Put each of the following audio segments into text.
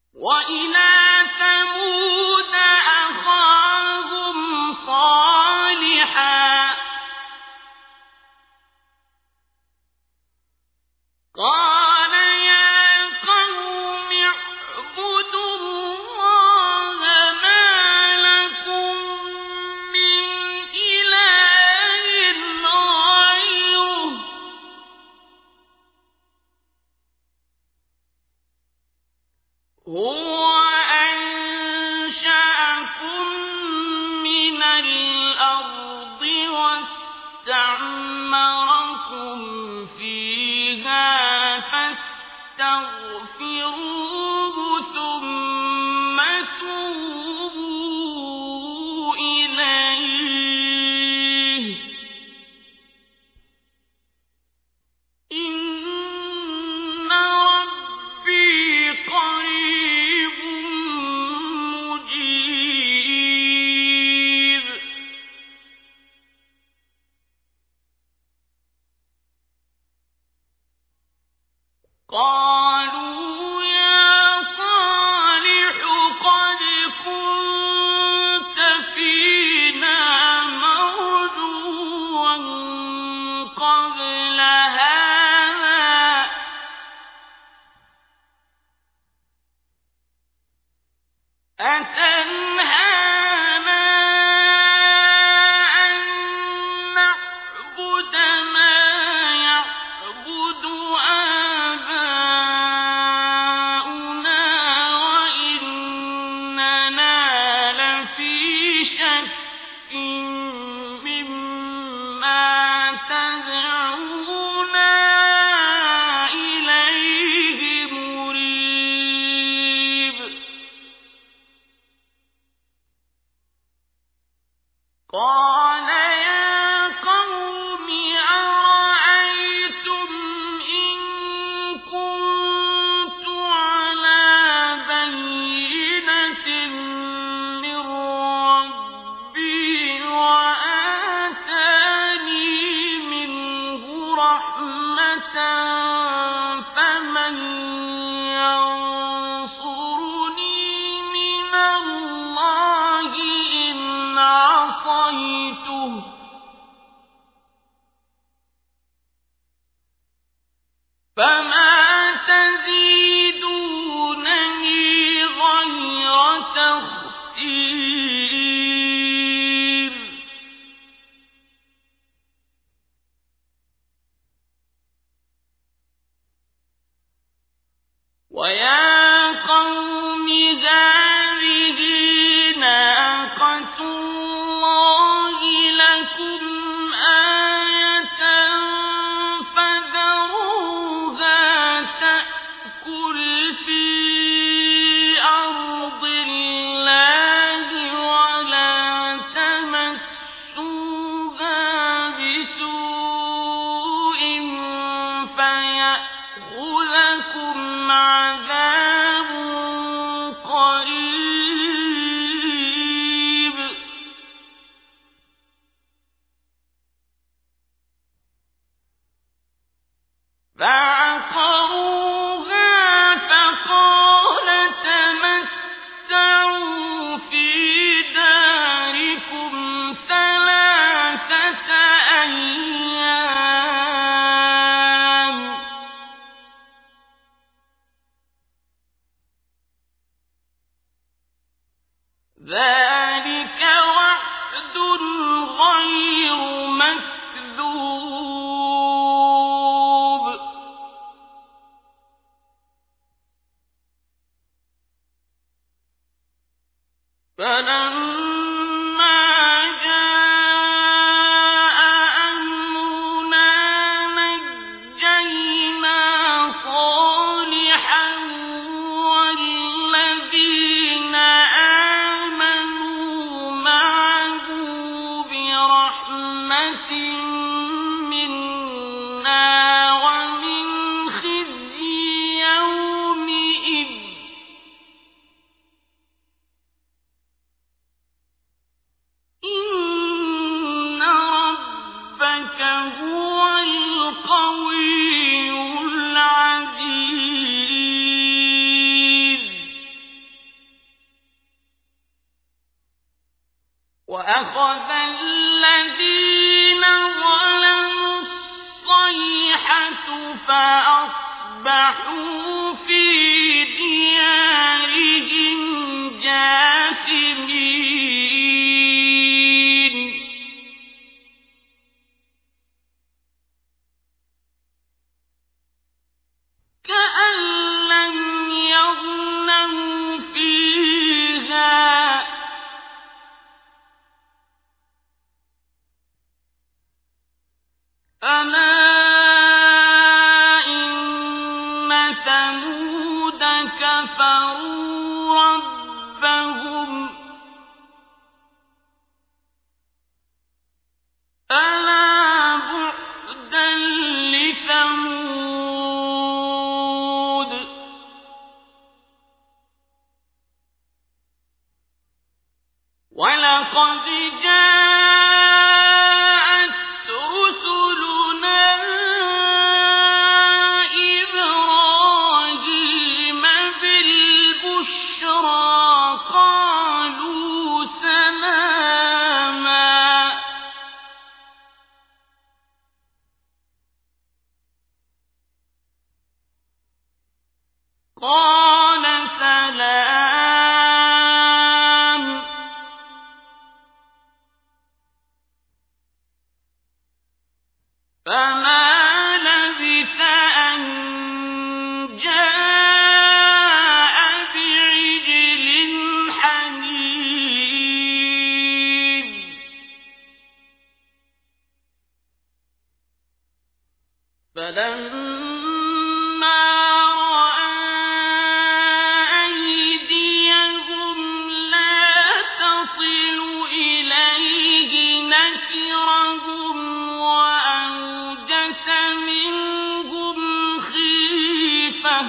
وإلى ثمود أخاهم صالحا قال يا قوم اعبدوا الله ما لكم من إله غيره هو أنشأكم من الأرض واستعمركم فيها فاستغفروه ثم توبوا إليه إن ربي قريب مجيب قالوا يا صالح قد كنت فينا مرجوا قبل هذا أتنهانا أن نعبد ما يعبد آباؤنا وإننا لفي شك مما تدعونا إليه مريب قال يا قوم أرأيتم إن كنت على بينة من ربي وآتاني منه رحمة فمن ينصرني من الله إن عصيته فما تزيدونني غير تخسير ويا قوم هذه ناقة الله لكم آية فذروها تأكل في أرض الله ولا تمسوها بسوء فيأخذكم عذاب قريب فعقروها فقال تمتعوا في داركم 3 أيام ذلك وعد غير مكذوب فلما جاء أمرنا نجينا صالحا والذين آمنوا معه برحمة منا ومن خزي يومئذ وأخذ الذين ظلموا الصيحة فأصبحوا في ديارهم جاثمين كأن لم يغنوا فيها ألا إن ثمود كفروا ربهم ألا بعدا لثمود ولقد جاءت رسلنا إبراهيم بالبشرى قالوا سلاما قال سلام فما لبث أن جاء بعجل حنيذ فلما رأى أيديهم لا تصل إليه نكرهم وأوجس منهم خيفة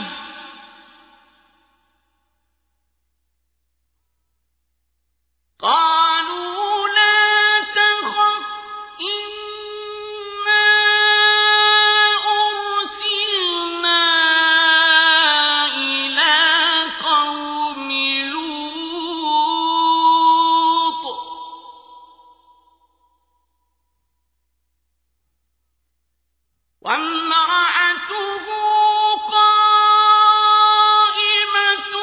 قالوا لا تخف إنا أرسلنا إلى قوم لوط وامرأته قائمة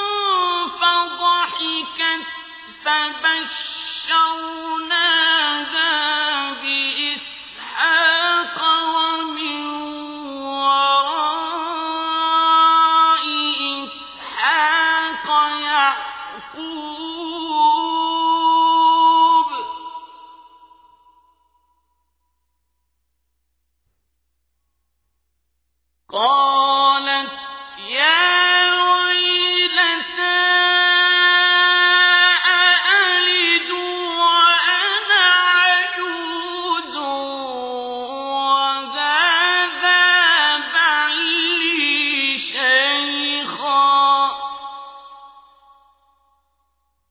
فضحكت فبشرناها بإسحاق ومن وراء إسحاق يعقوب قالت يا ويلتى أألد وأنا عجوز وهذا بعلي شيخا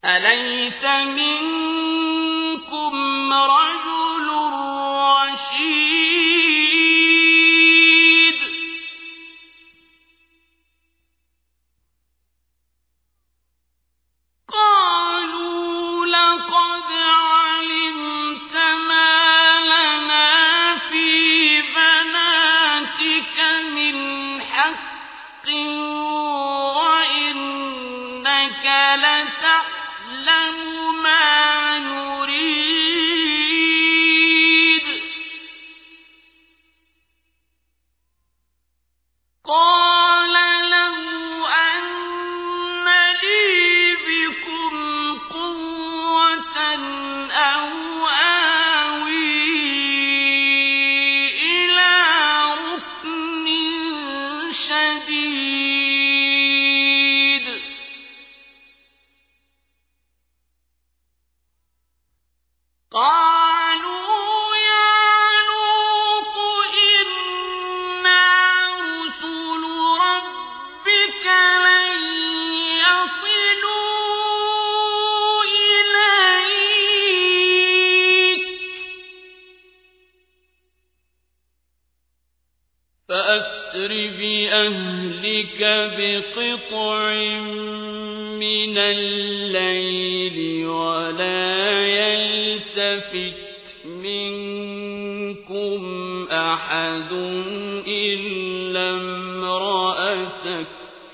أليس منكم رجل رشيد قالوا لقد علمت ما لنا في بناتك من حق وإنك لتعلم ما نريد قال لو أن لي بكم قوة أو آوي إلى ركن شديد قالوا يا لوط إنا رسل ربك لن يصلوا إليك فأسر بأهلك بقطع من الليل ولا يلتفت منكم أحد إلا امرأتك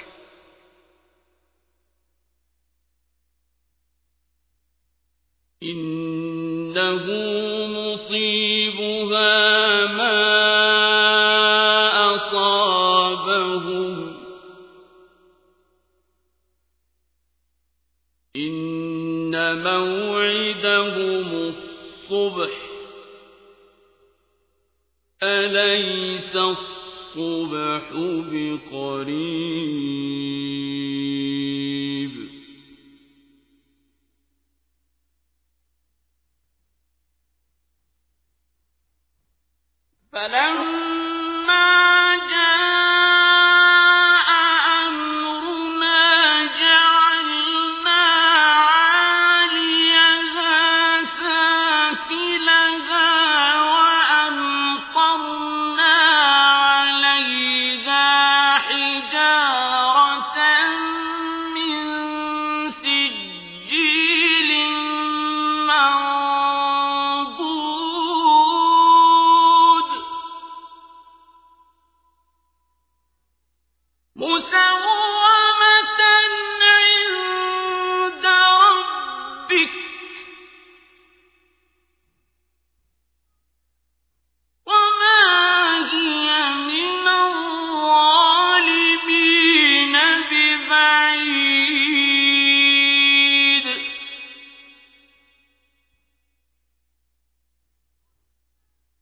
إنه مصيبها ما أصابهم إن موعدهم الصبح أليس الصبح بقريب.